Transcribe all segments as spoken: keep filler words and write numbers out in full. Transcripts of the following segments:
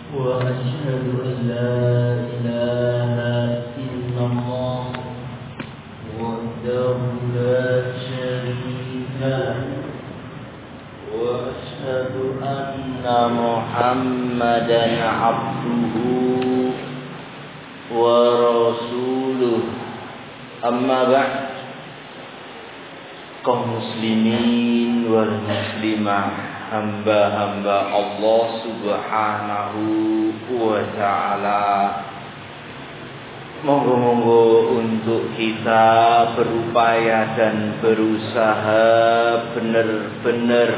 وأشهد أن لا إله إلا الله وحده لا شريك له وأشهد أن محمدا عبده ورسوله أما بعد kaum muslimin wal muslimah, hamba-hamba Allah subhanahu wa ta'ala, monggo-monggo untuk kita berupaya dan berusaha benar-benar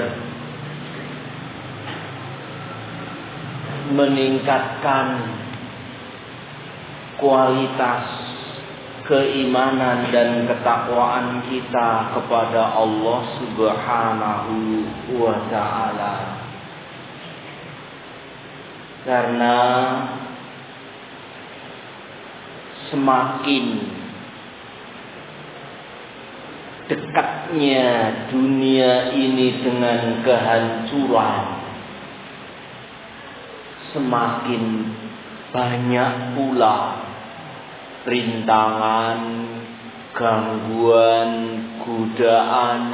meningkatkan kualitas keimanan dan ketakwaan kita kepada Allah subhanahu wa ta'ala. Karena semakin dekatnya dunia ini dengan kehancuran, semakin banyak pula rintangan, gangguan, godaan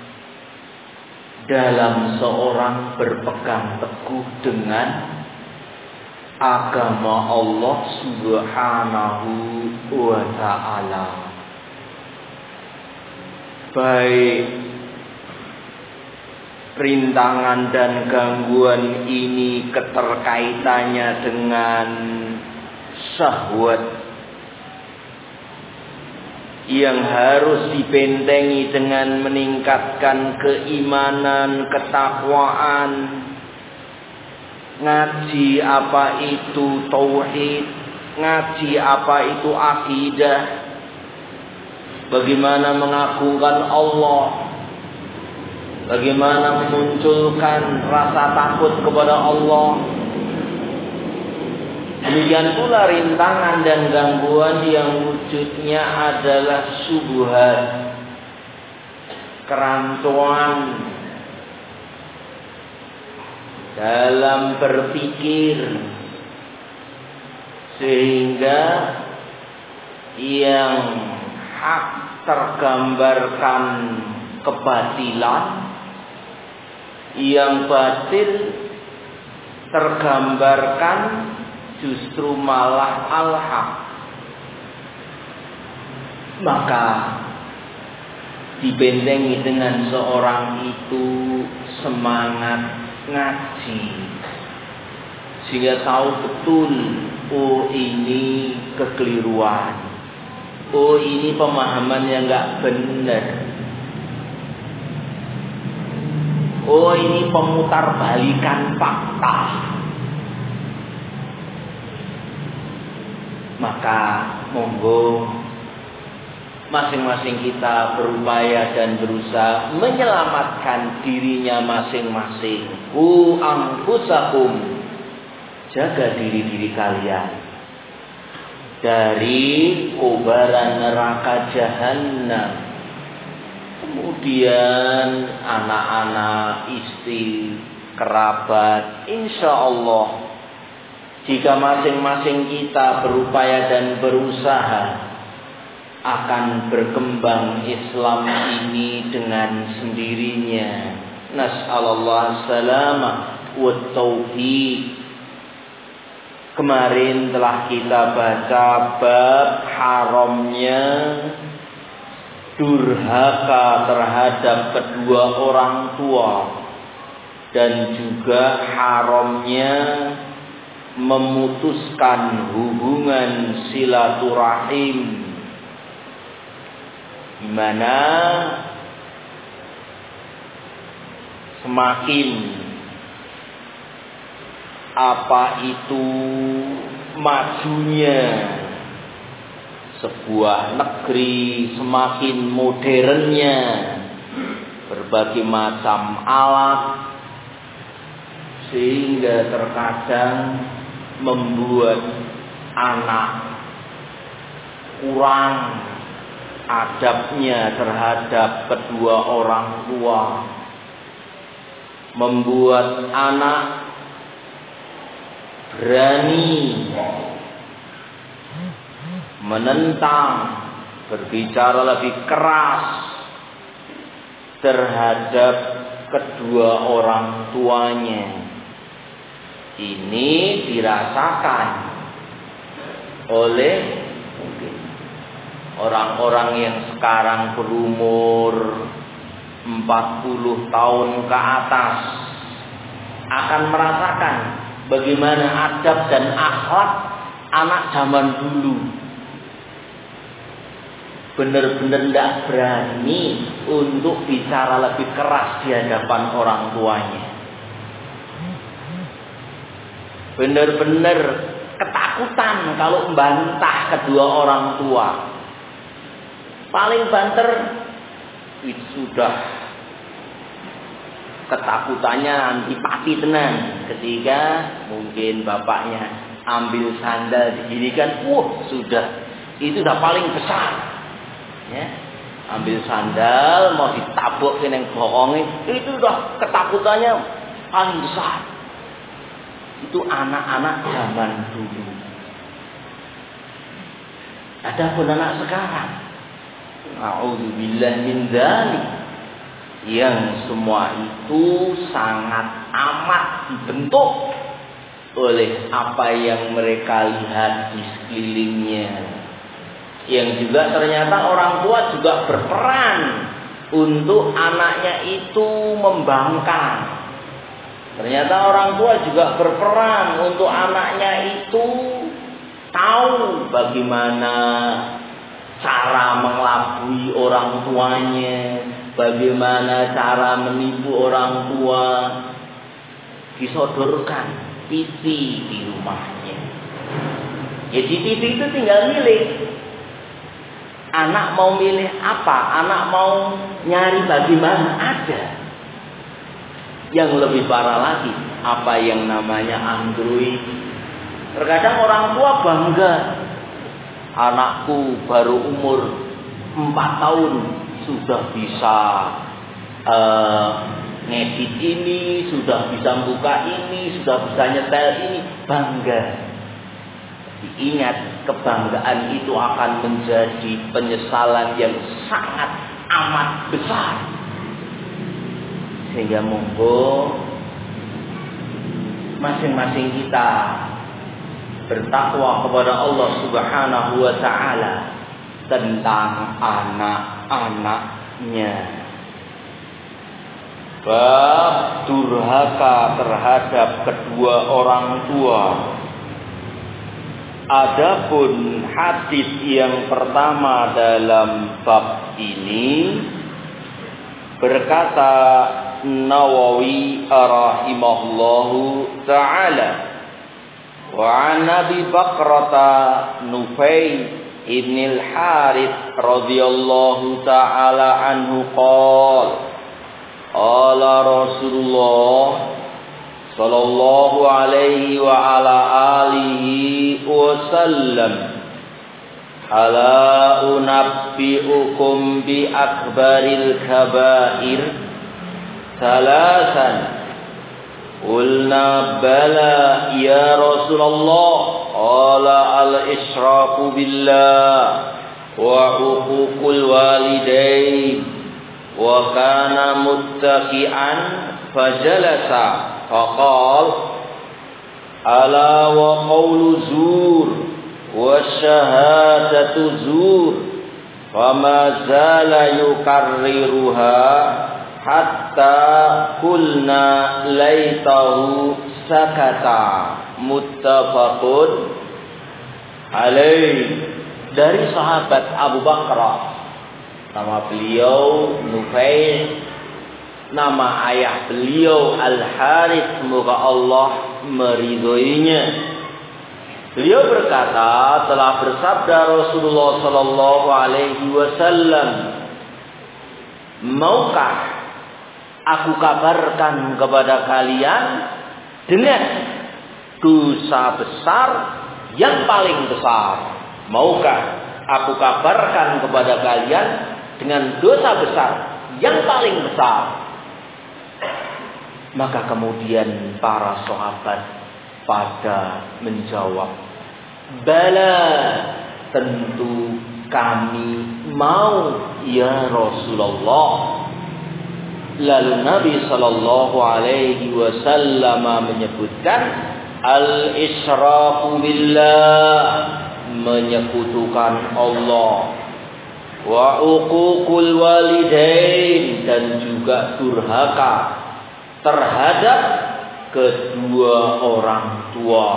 dalam seorang berpegang teguh dengan agama Allah subhanahu wa ta'ala. Baik rintangan dan gangguan ini keterkaitannya dengan syahwat yang harus dibentengi dengan meningkatkan keimanan, ketakwaan, ngaji apa itu tauhid, ngaji apa itu akidah, bagaimana mengagungkan Allah, bagaimana memunculkan rasa takut kepada Allah. Demikian pula rintangan dan gangguan yang wujudnya adalah syubhat, kerancuan dalam berpikir, sehingga yang hak tergambarkan kebatilan, yang batil tergambarkan justru malah al-haq. Maka dibentengi dengan seorang itu semangat ngaji, sehingga tahu betul, oh ini kekeliruan, oh ini pemahaman yang gak benar, oh ini pemutarbalikan fakta. Maka monggo masing-masing kita berupaya dan berusaha menyelamatkan dirinya masing-masing. Ku anfusakum, jaga diri-diri kalian dari kobaran neraka jahanam. Kemudian anak-anak, istri, kerabat, insya Allah jika masing-masing kita berupaya dan berusaha, akan berkembang Islam ini dengan sendirinya. Nas'alallah salamah wa taufiq. Kemarin telah kita baca bab haramnya durhaka terhadap kedua orang tua, dan juga haramnya memutuskan hubungan silaturahim, di mana semakin apa itu majunya sebuah negeri, semakin modernnya berbagai macam alat, sehingga terkadang membuat anak kurang adabnya terhadap kedua orang tua, membuat anak berani menentang, berbicara lebih keras terhadap kedua orang tuanya. Ini dirasakan oleh orang-orang yang sekarang berumur empat puluh tahun ke atas, akan merasakan bagaimana adab dan akhlak anak zaman dulu. Benar-benar tidak berani untuk bicara lebih keras di hadapan orang tuanya. Benar-benar ketakutan kalau membantah kedua orang tua. Paling banter itu sudah ketakutannya antipati tenan ketika mungkin bapaknya ambil sandal diginikan, wah sudah itu sudah paling besar. Ya, ambil sandal mau ditabuk ke neng bokongnya, itu sudah ketakutannya paling besar. Itu anak-anak zaman dulu. Adapun anak sekarang, a'udzubillah min dzalik, yang semua itu sangat amat dibentuk oleh apa yang mereka lihat di sekelilingnya. Yang juga ternyata orang tua juga berperan untuk anaknya itu membangkang. Ternyata orang tua juga berperan untuk anaknya itu tahu bagaimana cara mengelabui orang tuanya, bagaimana cara menipu orang tua. Disodorkan T V di rumahnya. Jadi T V itu tinggal milih. Anak mau milih apa? Anak mau nyari bagaimana? Ada. Yang lebih parah lagi, apa yang namanya Android. Terkadang orang tua bangga, anakku baru umur empat tahun sudah bisa uh, ngedit ini, sudah bisa buka ini, sudah bisa nyetel ini, bangga. Diingat, kebanggaan itu akan menjadi penyesalan yang sangat amat besar. Sehingga monggo masing-masing kita bertakwa kepada Allah Subhanahu wa taala tentang anak-anaknya. Bab durhaka terhadap kedua orang tua. Adapun hadis yang pertama dalam bab ini, berkata Nawawi rahimahullahu ta'ala, wa an Abi Bakrata Nufay ibn al-Harith radhiyallahu ta'ala anhu qala qala Rasulullah sallallahu alaihi wa ala alihi wasallam, ala unabbi'ukum bi akbaril kabair salasan. Qulna bala ya Rasulullah. Qala al-israku billah wa uququl walidain. Wa kana muttaqi'an fajalasa faqal ala wa qawlu zur wa syahadatu zur, fama zala yukarriruha hatta kulna laitahu sakata. Muttafaqun alaih. Dari sahabat Abu Bakar, nama beliau Nufay, nama ayah beliau Al-Harith, semoga Allah meridhoinya. Beliau berkata, telah bersabda Rasulullah sallallahu alaihi wasallam, maukah aku kabarkan kepada kalian dengan dosa besar yang paling besar? Maukah aku kabarkan kepada kalian dengan dosa besar yang paling besar? Maka kemudian para sahabat pada menjawab, bala, tentu kami mau ya Rasulullah. Lalu Nabi sallallahu alaihi wasallam menyebutkan al-isyraku billah, menyekutukan Allah, wa uququl walidain, dan juga durhaka terhadap kedua orang tua.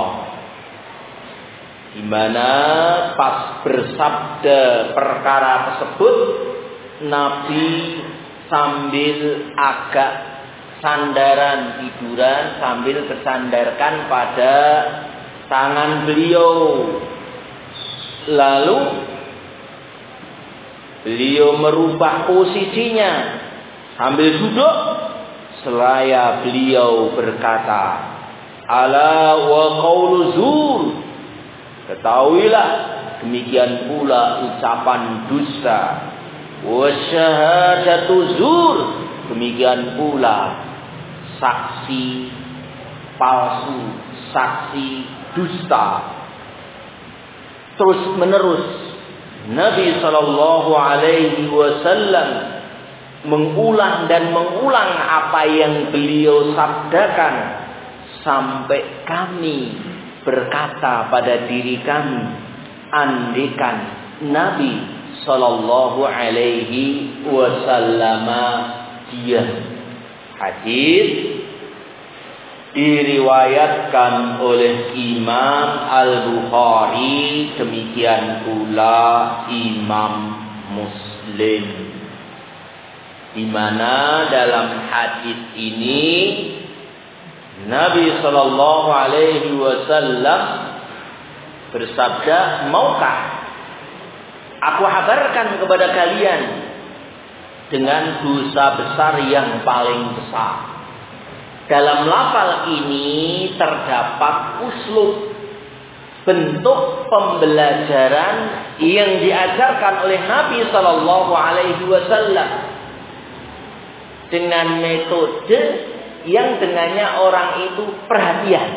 Di mana pas bersabda perkara tersebut, Nabi sambil agak sandaran tiduran, sambil tersandarkan pada tangan beliau. Lalu beliau merubah posisinya sambil duduk, seraya beliau berkata, ala wa qaulu zur, ketahuilah demikian pula ucapan dusta, wa syahadatu zur, demikian pula saksi palsu, saksi dusta. Terus menerus Nabi sallallahu alaihi wasallam mengulang dan mengulang apa yang beliau sabdakan, sampai kami berkata pada diri kami, andekan Nabi sallallahu alaihi wasallam diam. Hadis diriwayatkan oleh Imam Al-Bukhari, demikian pula Imam Muslim, di mana dalam hadis ini Nabi sallallahu alaihi wasallam bersabda, maukah aku habarkan kepada kalian dengan dosa besar yang paling besar. Dalam lafal ini terdapat uslub, bentuk pembelajaran yang diajarkan oleh Nabi sallallahu alaihi wasallam dengan metode yang dengannya orang itu perhatian,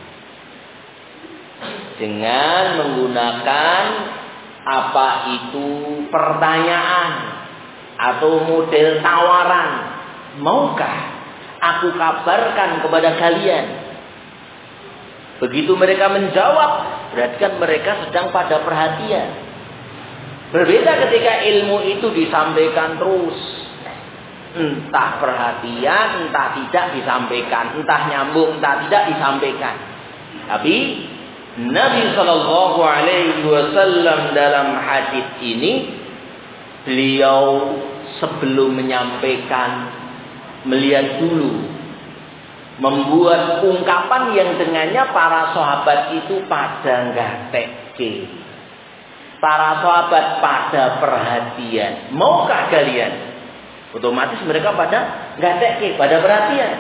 dengan menggunakan apa itu pertanyaan atau model tawaran. Maukah aku kabarkan kepada kalian? Begitu mereka menjawab, berarti kan mereka sedang pada perhatian. Berbeda ketika ilmu itu disampaikan terus, entah perhatian, entah tidak disampaikan, entah nyambung, entah tidak disampaikan. Tapi Nabi sallallahu alaihi wasallam dalam hadis ini, beliau sebelum menyampaikan, melihat dulu, membuat ungkapan yang dengannya para sahabat itu pada nggateke, para sahabat pada perhatian. Maukah kalian? Otomatis mereka pada nggateke, pada perhatian.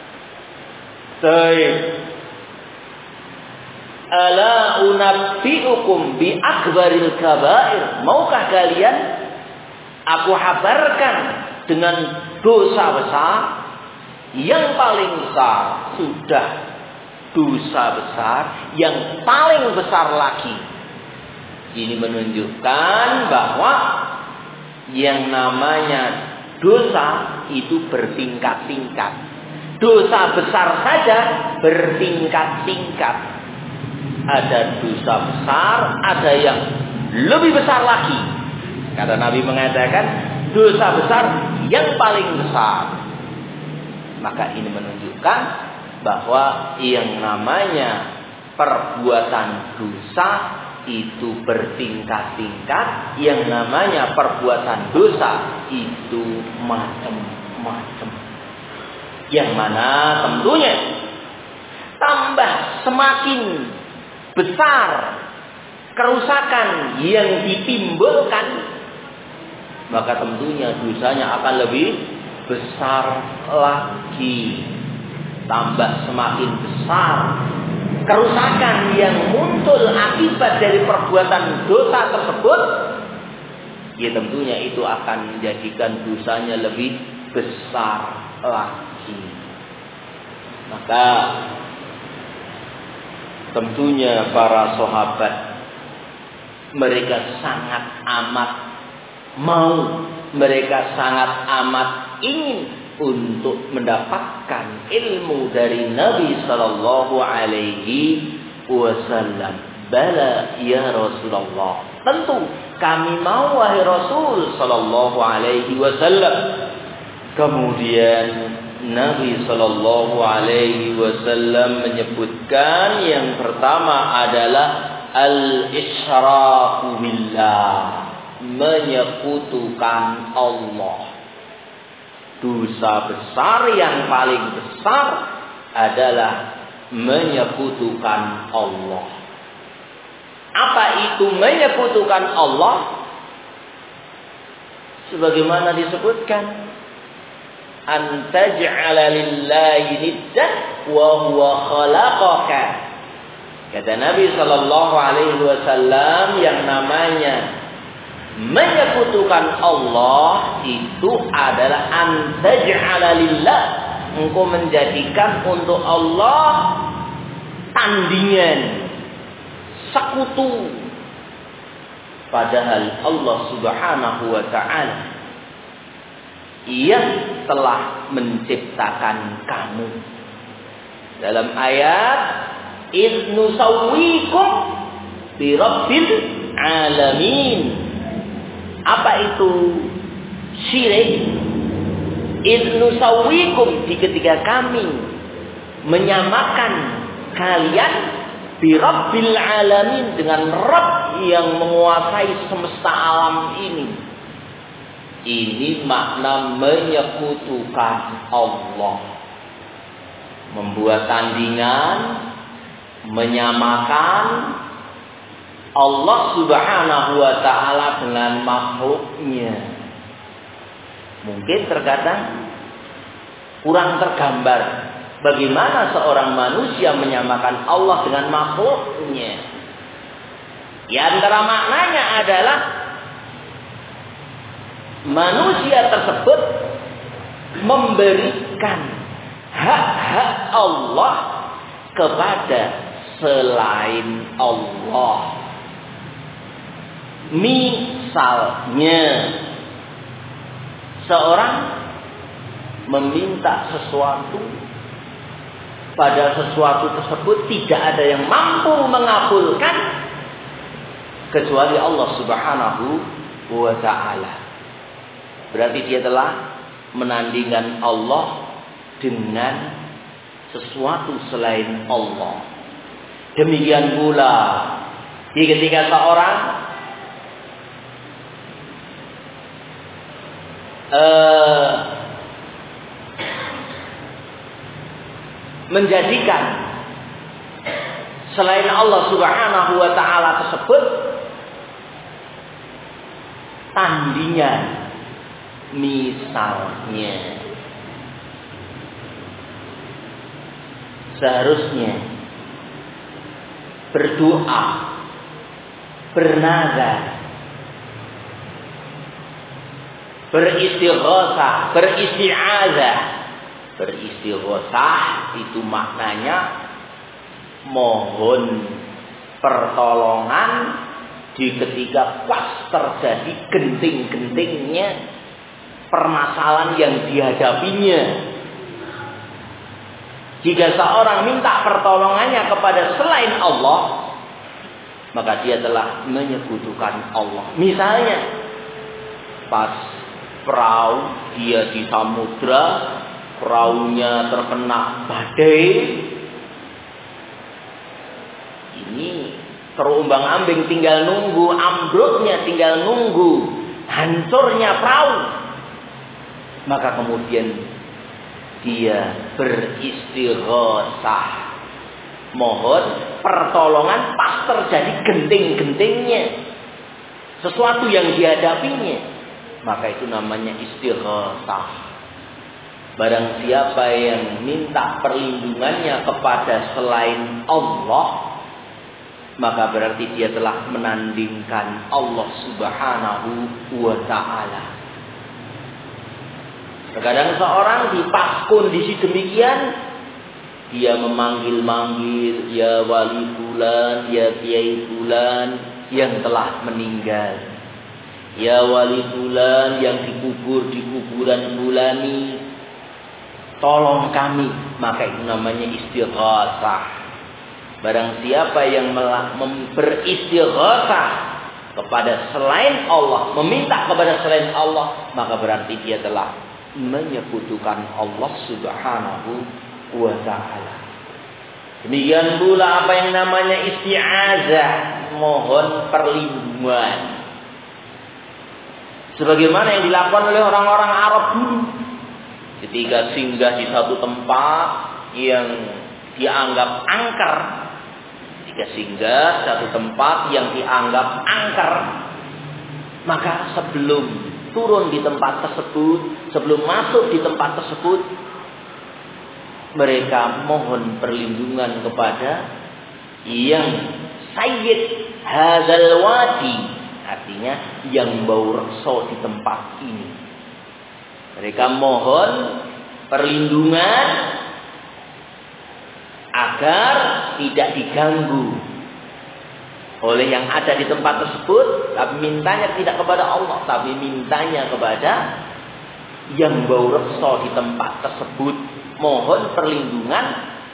Baik. Ala unabbiukum bi akbaril kabair. Maukah kalian aku habarkan dengan dosa besar yang paling besar? Sudah dosa besar yang paling besar lagi. Ini menunjukkan bahwa yang namanya dosa itu bertingkat-tingkat. Dosa besar saja bertingkat-tingkat. Ada dosa besar, ada yang lebih besar lagi. Kata Nabi mengatakan dosa besar yang paling besar. Maka ini menunjukkan bahwa yang namanya perbuatan dosa itu bertingkat-tingkat. Yang namanya perbuatan dosa itu macam-macam. Yang mana tentunya tambah semakin besar kerusakan yang ditimbulkan, maka tentunya dosanya akan lebih besar lagi. Tambah semakin besar kerusakan yang muncul akibat dari perbuatan dosa tersebut, ya tentunya itu akan menjadikan dosanya lebih besar lagi. Maka tentunya para sahabat mereka sangat amat mau, mereka sangat amat ingin untuk mendapatkan ilmu dari Nabi sallallahu alaihi wasallam. Bala ya Rasulullah, tentu kami mau wahai Rasul sallallahu alaihi wasallam. Kemudian Nabi sallallahu alaihi wasallam menyebutkan yang pertama adalah al-isyraku billah, menyekutukan Allah. Dosa besar yang paling besar adalah menyekutukan Allah. Apa itu menyekutukan Allah? Sebagaimana disebutkan, an taj'ala lillahi niddan wa huwa khalaqaka. Kata Nabi sallallahu alaihi wasallam, yang namanya menyekutukan Allah itu adalah an taj'ala lillah, engkau menjadikan untuk Allah tandingan, sekutu. Padahal Allah subhanahu wa ta'ala yang telah menciptakan kamu. Dalam ayat idh nusawwikum bi rabbil alamin. Apa itu syirik? Idh nusawwikum, di ketika kami menyamakan kalian bi rabbil alamin, dengan Rabb yang menguasai semesta alam ini. Ini makna menyekutukan Allah. Membuat tandingan, menyamakan Allah subhanahu wa ta'ala dengan makhluknya. Mungkin terkadang kurang tergambar bagaimana seorang manusia menyamakan Allah dengan makhluknya. Di antara maknanya adalah manusia tersebut memberikan hak-hak Allah kepada selain Allah. Misalnya, seorang meminta sesuatu, pada sesuatu tersebut tidak ada yang mampu mengabulkan kecuali Allah subhanahu wa ta'ala. Berarti dia telah menandingkan Allah dengan sesuatu selain Allah. Demikian pula di ketika seorang uh, menjadikan selain Allah subhanahu wa ta'ala tersebut tandingan. Misalnya, seharusnya berdoa, bernazar, beristighatsah, beristi'adzah. Beristighatsah itu maknanya mohon pertolongan di ketika pas terjadi genting-gentingnya permasalahan yang dihadapinya. Jika seorang minta pertolongannya kepada selain Allah, maka dia telah menyekutukan Allah. Misalnya, pas perahu dia di samudra, perahunya terkena badai, ini terombang-ambing, tinggal nunggu ambruknya, tinggal nunggu hancurnya perahu. Maka kemudian dia beristighatsah, mohon pertolongan pas terjadi genting-gentingnya sesuatu yang dihadapinya, maka itu namanya istighatsah. Barang siapa yang minta perlindungannya kepada selain Allah, maka berarti dia telah menandingkan Allah subhanahu wa ta'ala. Terkadang seorang di pas kondisi demikian, dia memanggil-manggil ya wali fulan, ya kiai fulan yang telah meninggal, ya wali fulan yang dikubur di kuburan fulani, tolong kami. Maka itu namanya istighatsah. Barang siapa yang beristighatsah kepada selain Allah, meminta kepada selain Allah, maka berarti dia telah menyekutukan Allah Subhanahu wa ta'ala. Demikian pula apa yang namanya isti'azah, mohon perlindungan. Sebagaimana yang dilakukan oleh orang-orang Arab dulu. Ketika singgah di satu tempat yang dianggap angker, ketika singgah satu tempat yang dianggap angker, maka sebelum turun di tempat tersebut, sebelum masuk di tempat tersebut, mereka mohon perlindungan kepada yang Sayyid hadzal wadi, artinya yang bau reksa di tempat ini. Mereka mohon perlindungan agar tidak diganggu oleh yang ada di tempat tersebut, tapi mintanya tidak kepada Allah, tapi mintanya kepada yang bau reksa di tempat tersebut. Mohon perlindungan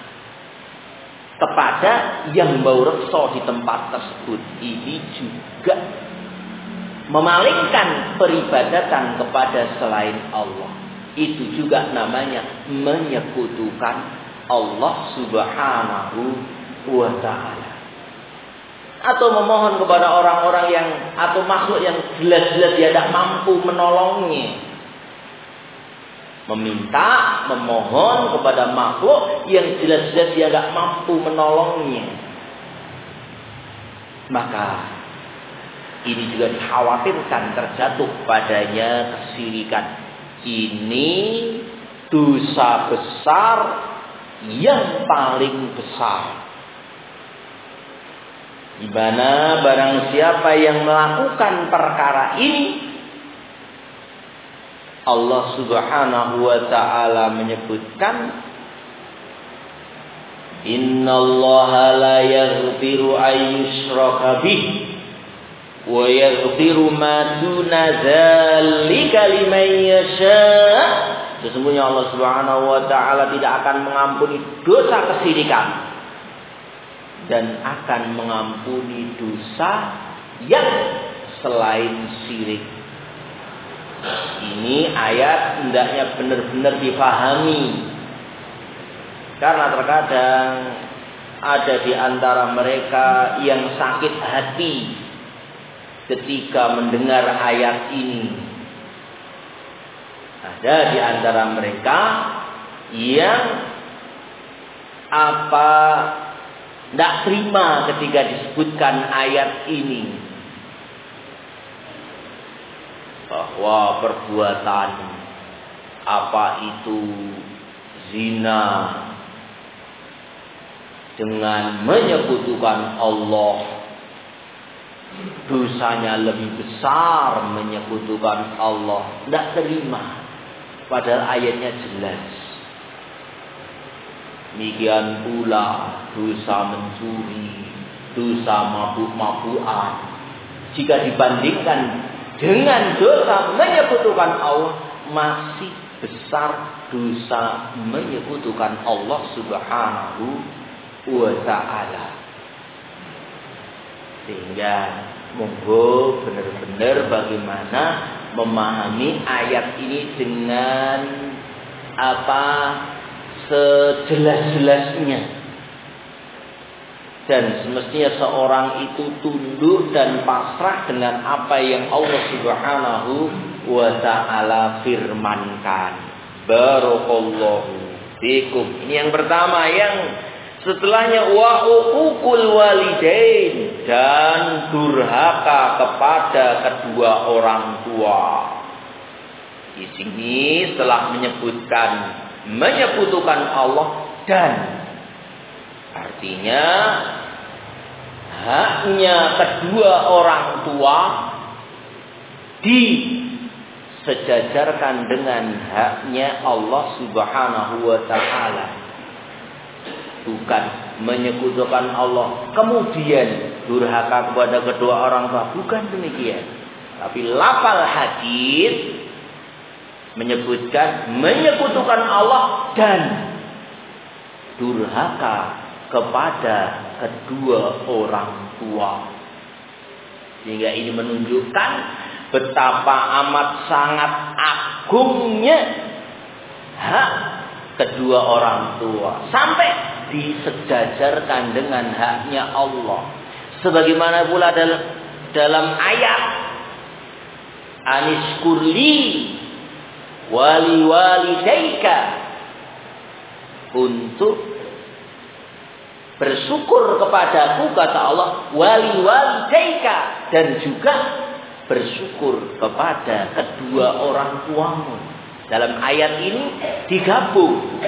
kepada yang bau reksa di tempat tersebut. Ini juga memalingkan peribadatan kepada selain Allah. Itu juga namanya menyekutukan Allah Subhanahu wa ta'ala. Atau memohon kepada orang-orang yang atau makhluk yang jelas-jelas dia tidak mampu menolongnya. Meminta, memohon kepada makhluk yang jelas-jelas dia tidak mampu menolongnya. Maka ini juga dikhawatirkan terjatuh padanya kesyirikan. Ini dosa besar yang paling besar. Di mana barang siapa yang melakukan perkara ini, Allah Subhanahu wa ta'ala menyebutkan, innallaha la yaghfiru ayyushraka bih wa yaghfiru ma duna dzalika liman yasha. Sesungguhnya Allah Subhanahu wa ta'ala tidak akan mengampuni dosa kesyirikan dan akan mengampuni dosa yang selain syirik. Ini ayat hendaknya benar-benar difahami, karena terkadang ada di antara mereka yang sakit hati ketika mendengar ayat ini. Ada di antara mereka yang apa tidak terima ketika disebutkan ayat ini, bahwa perbuatan apa itu zina dengan menyekutukan Allah, dosanya lebih besar menyekutukan Allah. Tidak terima, padahal ayatnya jelas. Demikian pula dosa mencuri, dosa mabuk-mabukan, jika dibandingkan dengan dosa menyekutukan Allah, masih besar dosa menyekutukan Allah Subhanahu wa ta'ala. Sehingga monggo benar-benar bagaimana memahami ayat ini dengan apa sejelas-jelasnya. Dan semestinya seorang itu tunduk dan pasrah dengan apa yang Allah Subhanahu wa ta'ala firmankan. Barakallahu fikum. Ini yang pertama. Yang setelahnya wa uququl walidain, dan durhaka kepada kedua orang tua. Di sini setelah menyebutkan menyekutukan Allah, dan artinya haknya kedua orang tua disejajarkan dengan haknya Allah Subhanahu wa ta'ala. bukan menyekutukan Allah, kemudian durhaka kepada kedua orang tua, bukan demikian. Tapi lafal hadis menyebutkan menyekutukan Allah dan durhaka kepada kedua orang tua. Sehingga ini menunjukkan betapa amat sangat agungnya hak kedua orang tua, sampai disejajarkan dengan haknya Allah. Sebagaimana pula dalam dalam ayat Anishkurli wali walidaika, untuk bersyukur kepadaku, kata Allah, wali walidaika, dan juga bersyukur kepada kedua orang tuamu. Dalam ayat ini digabung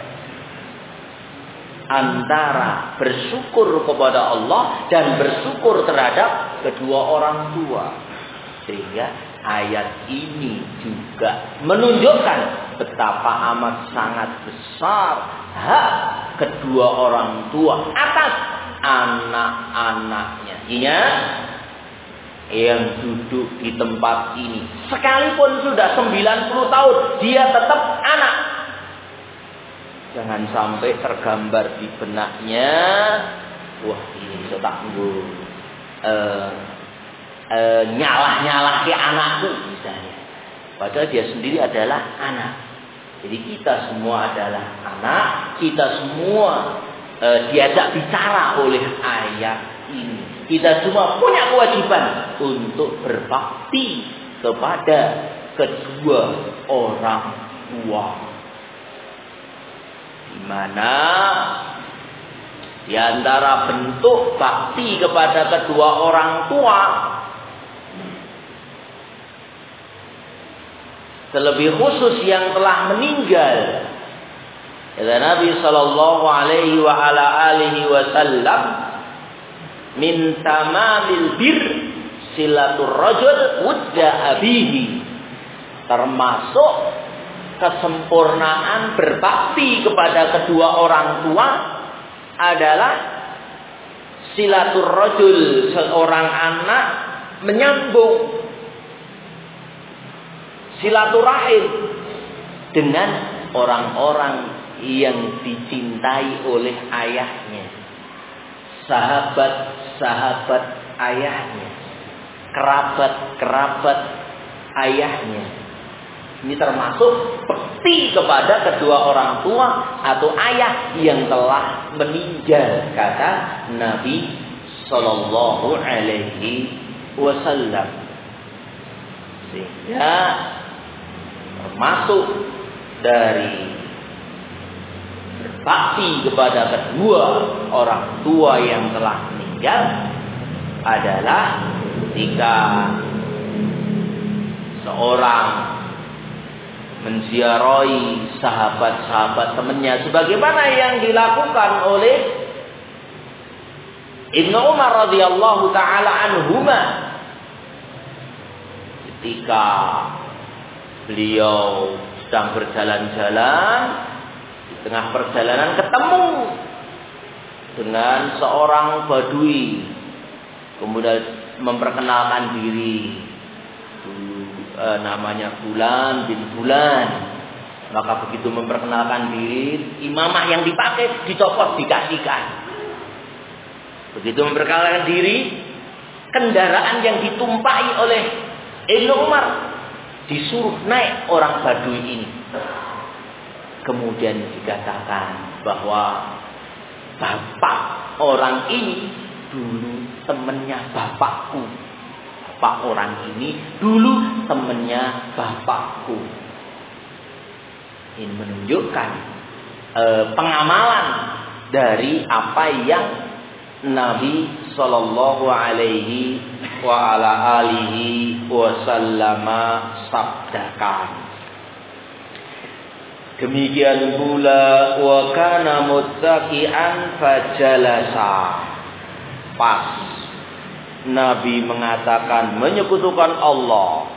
antara bersyukur kepada Allah dan bersyukur terhadap kedua orang tua. Sehingga ayat ini juga menunjukkan betapa amat sangat besar hak kedua orang tua atas anak-anaknya. Ingat, yang duduk di tempat ini, sekalipun sudah sembilan puluh tahun, dia tetap anak. Jangan sampai tergambar di benaknya, wah ini saya tak tunggu uh, uh, nyalah-nyalah ke anakku misalnya. Padahal dia sendiri adalah anak. Jadi kita semua adalah anak, kita semua uh, diajak bicara oleh ayat ini. Kita semua punya kewajiban untuk berbakti kepada kedua orang tua. Di mana di antara bentuk bakti kepada kedua orang tua, terlebih khusus yang telah meninggal, kata Nabi Sallallahu Alaihi wa ala alihi Wasallam, min tamamil bir silatur rajul wudda abihi, termasuk kesempurnaan berbakti kepada kedua orang tua adalah silatur rajul, seorang anak menyambung silaturahim dengan orang-orang yang dicintai oleh ayahnya, sahabat-sahabat ayahnya, kerabat-kerabat ayahnya. Ini termasuk bakti kepada kedua orang tua atau ayah yang telah meninggal, kata Nabi Sallallahu Alaihi Wasallam. Sehingga termasuk dari berbakti kepada kedua orang tua yang telah meninggal adalah ketika seorang menziarahi sahabat-sahabat temannya, sebagaimana yang dilakukan oleh Ibnu Umar radhiyallahu taala anhuma ketika beliau sedang berjalan-jalan. Di tengah perjalanan ketemu dengan seorang badui, kemudian memperkenalkan diri. Dulu e, namanya Fulan bin Fulan. Maka begitu memperkenalkan diri, imamah yang dipakai dicopot, dikasihkan. Begitu memperkenalkan diri, kendaraan yang ditumpahi oleh Ibnu Umar disuruh naik orang badui ini. Kemudian dikatakan bahwa bapak orang ini dulu temannya bapakku. Bapak orang ini dulu temannya bapakku. Ini menunjukkan eh, pengamalan dari apa yang Nabi Sallallahu Alaihi wa ala alihi wasallama sabdakan. Demikian pula wa kana muttaqian fajalasa. Pas Nabi mengatakan menyekutukan Allah,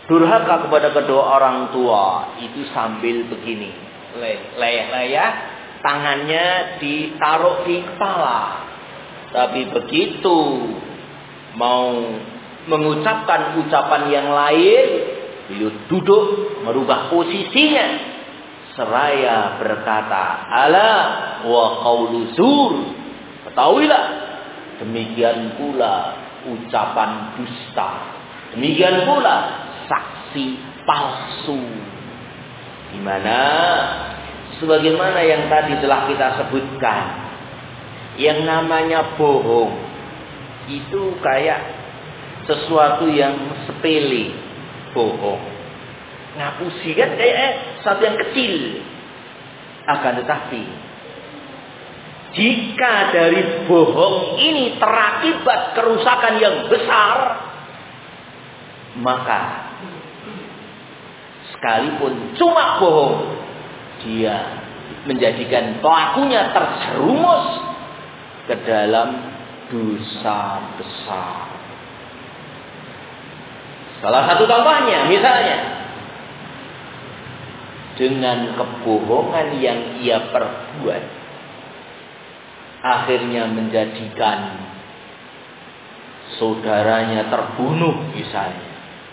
durhaka kepada kedua orang tua, itu sambil begini, leyeh-leyeh tangannya ditaruh di kepala. Tapi begitu mau mengucapkan ucapan yang lain, beliau duduk merubah posisinya seraya berkata, ala wa qaulu zur. Ketahuilah, demikian pula ucapan dusta, demikian pula saksi palsu. Di mana sebagaimana yang tadi telah kita sebutkan, yang namanya bohong itu kayak sesuatu yang sepele. Bohong, ngapusi kan kayak eh, sesuatu yang kecil. Akan tetapi jika dari bohong ini terakibat kerusakan yang besar, maka sekalipun cuma bohong, dia menjadikan pelakunya terjerumus ke dalam dosa besar. Salah satu contohnya, misalnya dengan kebohongan yang ia perbuat, akhirnya menjadikan saudaranya terbunuh misalnya.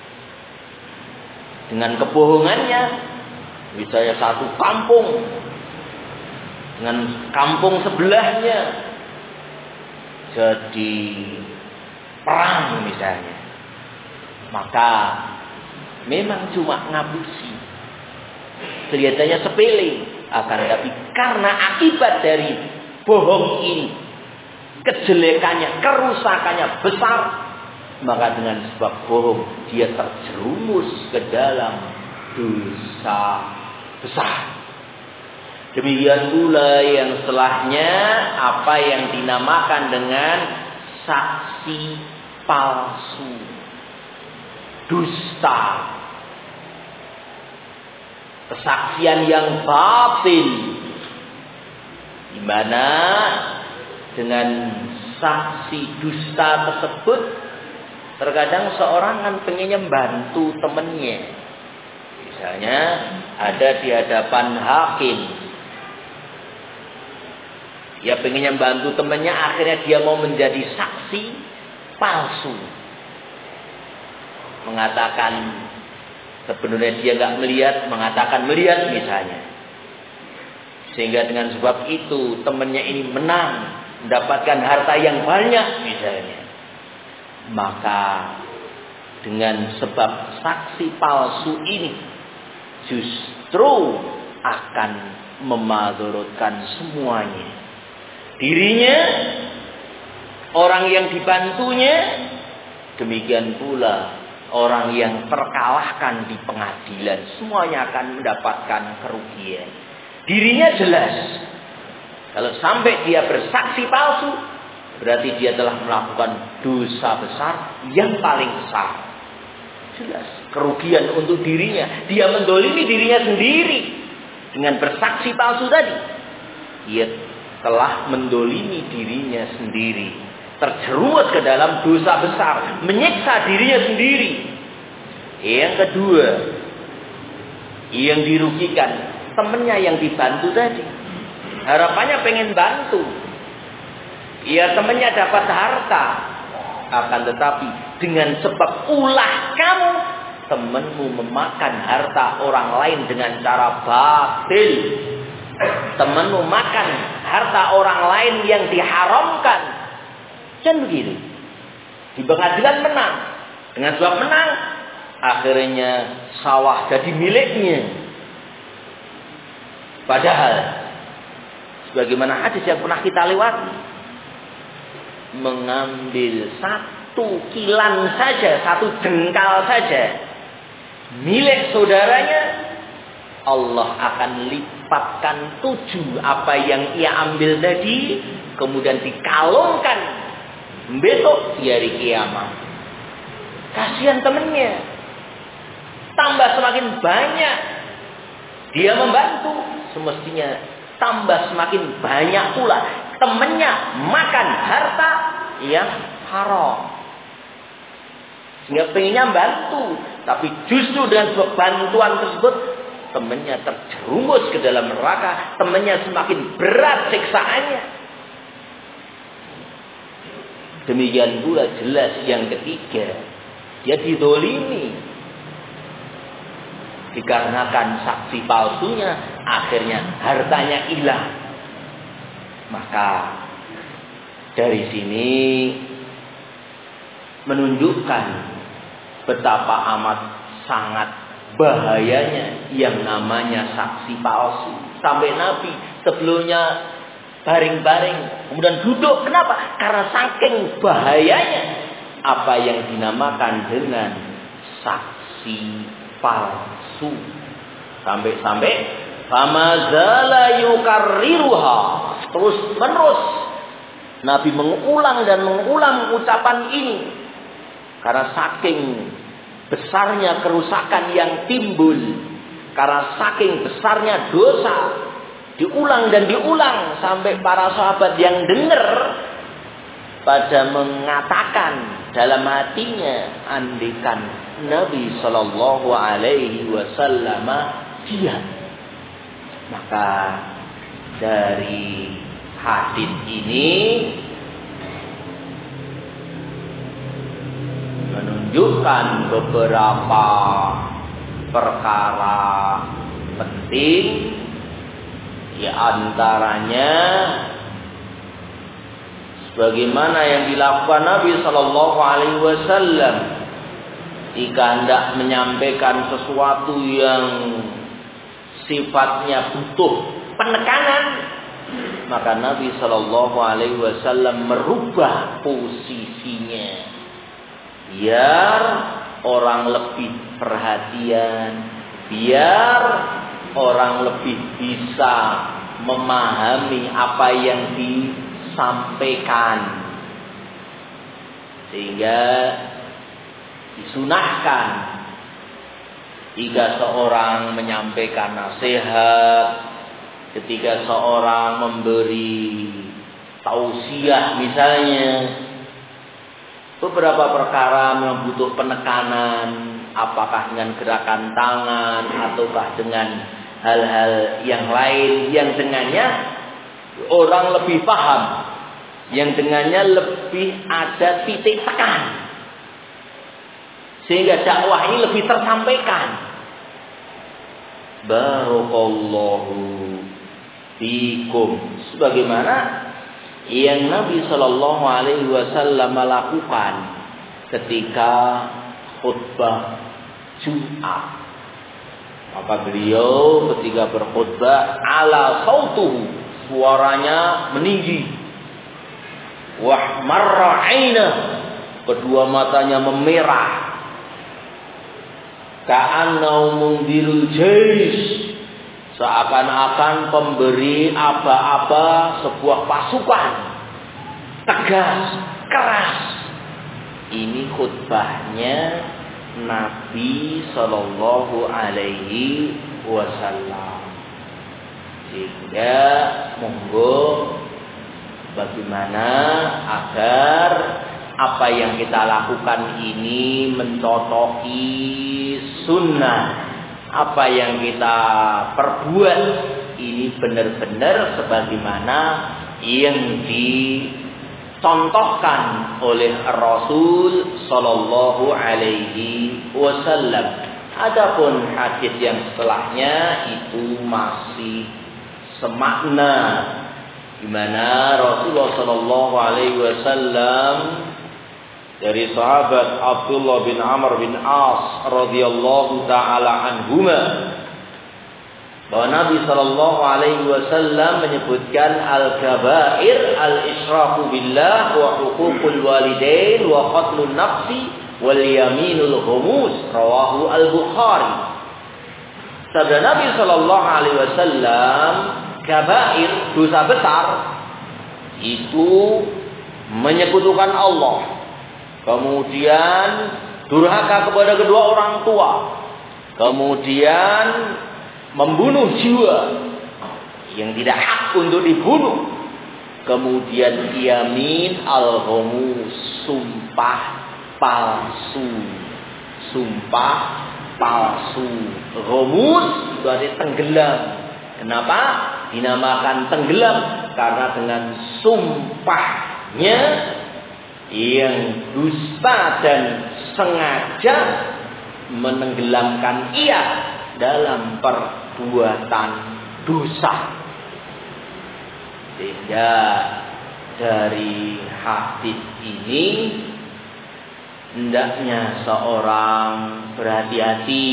Dengan kebohongannya, misalnya satu kampung dengan kampung sebelahnya jadi perang misalnya. Maka memang cuma ngapusi, kelihatannya sepele, akan tetapi karena akibat dari bohong ini kejelekannya, kerusakannya besar, maka dengan sebab bohong dia terjerumus ke dalam dosa besar. Demikian pula yang setelahnya, apa yang dinamakan dengan saksi palsu, dusta, kesaksian yang batil, di mana dengan saksi dusta tersebut terkadang seorang kan pengennya bantu temannya. Misalnya ada di hadapan hakim, dia pengennya bantu temannya, akhirnya dia mau menjadi saksi palsu, mengatakan sebenarnya dia nggak melihat, mengatakan melihat misalnya. Sehingga dengan sebab itu temannya ini menang, mendapatkan harta yang banyak misalnya. Maka dengan sebab saksi palsu ini justru akan memadorotkan semuanya. Dirinya, orang yang dibantunya, demikian pula orang yang terkalahkan di pengadilan, semuanya akan mendapatkan kerugian. Dirinya jelas, kalau sampai dia bersaksi palsu, berarti dia telah melakukan dosa besar yang paling besar. Jelas kerugian untuk dirinya. Dia mendolimi dirinya sendiri dengan bersaksi palsu tadi. Dia telah mendolimi dirinya sendiri, terjerumus ke dalam dosa besar, menyiksa dirinya sendiri. Yang kedua, yang dirugikan temannya yang dibantu tadi. Harapannya pengen bantu, ya temannya dapat harta, akan tetapi dengan sebab ulah kamu, temanmu memakan harta orang lain dengan cara batil. Temanmu makan harta orang lain yang diharamkan. Kan begitu. Di pengadilan menang. Dengan sebab menang, akhirnya sawah jadi miliknya. Padahal sebagaimana hadis yang pernah kita lewati, mengambil satu kilan saja, satu jengkal saja milik saudaranya, Allah akan lipatkan tujuh apa yang ia ambil tadi, kemudian dikalungkan besok di hari kiamat. Kasihan temannya, tambah semakin banyak dia membantu, semestinya tambah semakin banyak pula temannya makan harta yang haram. Sehingga pengennya bantu, tapi justru dengan bantuan tersebut temannya terjerumus ke dalam neraka, temannya semakin berat siksaannya. Demikian pula jelas yang ketiga, dia didolimi. Dikarenakan saksi palsunya, akhirnya hartanya hilang. Maka dari sini menunjukkan betapa amat sangat bahayanya yang namanya saksi palsu. Sampai Nabi sebelumnya baring-baring, kemudian duduk. Kenapa? Karena saking bahayanya apa yang dinamakan dengan saksi palsu. Sampai-sampai famazala yukarriruha, terus menerus Nabi mengulang dan mengulang ucapan ini. Karena saking besarnya kerusakan yang timbul, karena saking besarnya dosa, diulang dan diulang sampai para sahabat yang dengar pada mengatakan dalam hatinya, andikan Nabi Shallallahu Alaihi Wasallam diam. Maka dari hadis ini menunjukkan beberapa perkara penting, di antaranya sebagaimana yang dilakukan Nabi Shallallahu Alaihi Wasallam jika hendak menyampaikan sesuatu yang sifatnya butuh penekanan, maka Nabi Shallallahu Alaihi Wasallam merubah posisinya biar orang lebih perhatian, biar orang lebih bisa memahami apa yang disampaikan, sehingga disunahkan jika seorang menyampaikan nasihat, ketika seorang memberi tausiah misalnya, beberapa perkara yang butuh penekanan, apakah dengan gerakan tangan ataukah dengan hal-hal yang lain yang dengannya orang lebih paham, yang dengannya lebih ada titik tekan, sehingga dakwah ini lebih tersampaikan. Barakallahu fikum, sebagaimana yang Nabi Shallallahu Alaihi Wasallam melakukan ketika khutbah Jumat. Maka beliau ketika berkhutbah ala sautuhu, suaranya meninggi, wahmarra aina, kedua matanya memerah, ka'annau mundilul jais, seakan-akan pemberi aba-aba sebuah pasukan, tegas, keras. Ini khutbahnya Nabi Sallallahu Alaihi Wasallam. Sehingga monggo bagaimana agar apa yang kita lakukan ini mencocoki sunnah, apa yang kita perbuat ini benar-benar sebagaimana yang dicontohkan oleh Rasul Sallallahu Alaihi Wasallam. Adapun hadis yang setelahnya itu masih semakna, di mana Rasulullah Sallallahu Alaihi Wasallam dari sahabat Abdullah bin Amr bin As radhiyallahu taala anhuma, bahwa Nabi Sallallahu Alaihi Wasallam menyebutkan al-kabair al-israfu billah wa huququl walidain wa qatlun nafsi wal yaminul ghumus, rawahu al-Bukhari. Sabda Nabi Sallallahu Alaihi Wasallam, kabair, dosa besar itu menyekutukan Allah, kemudian durhaka kepada kedua orang tua, kemudian membunuh jiwa yang tidak hak untuk dibunuh, kemudian yamin al-ghamus, sumpah palsu, sumpah palsu. Ghamus itu artinya tenggelam. Kenapa dinamakan tenggelam? Karena dengan sumpahnya yang dusta dan sengaja menenggelamkan ia dalam perbuatan dosa. Sehingga dari hadis ini hendaknya seorang berhati-hati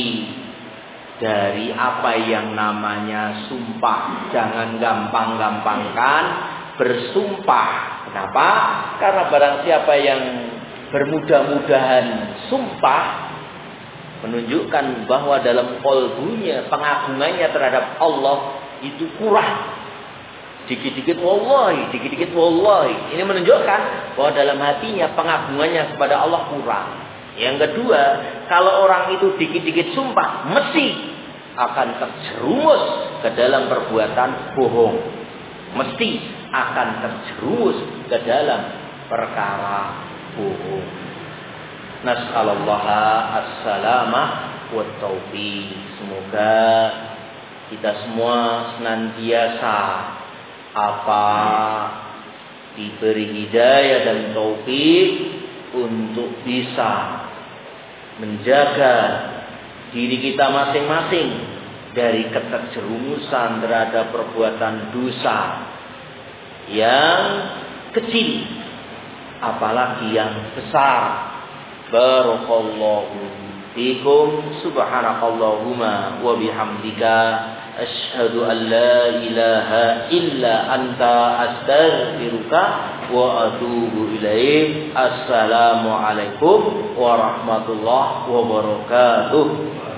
dari apa yang namanya sumpah. Jangan gampang-gampangkan bersumpah. Kenapa? Karena barang siapa yang bermudah-mudahan sumpah, menunjukkan bahwa dalam qalbunya pengagungannya terhadap Allah itu kurang. Dikit-dikit wallahi, dikit-dikit wallahi. Ini menunjukkan bahwa dalam hatinya pengagungannya kepada Allah kurang. Yang kedua, kalau orang itu dikit-dikit sumpah, mesti akan terjerumus ke dalam perbuatan bohong. Mesti akan terjerumus ke dalam perkara bohong. Nas'alullaha as-salamah wa taufiq. Semoga kita semua senantiasa apa diberi hidayah dan taufik untuk bisa menjaga diri kita masing-masing dari keterjerumusan terhadap perbuatan dosa yang kecil apalagi yang besar. Barakallahu fikum, subhanakallahumma wa bihamdika, asyhadu an la ilaha illa anta, astaghfiruka wa atubu ilaik. Assalamualaikum warahmatullahi wabarakatuh.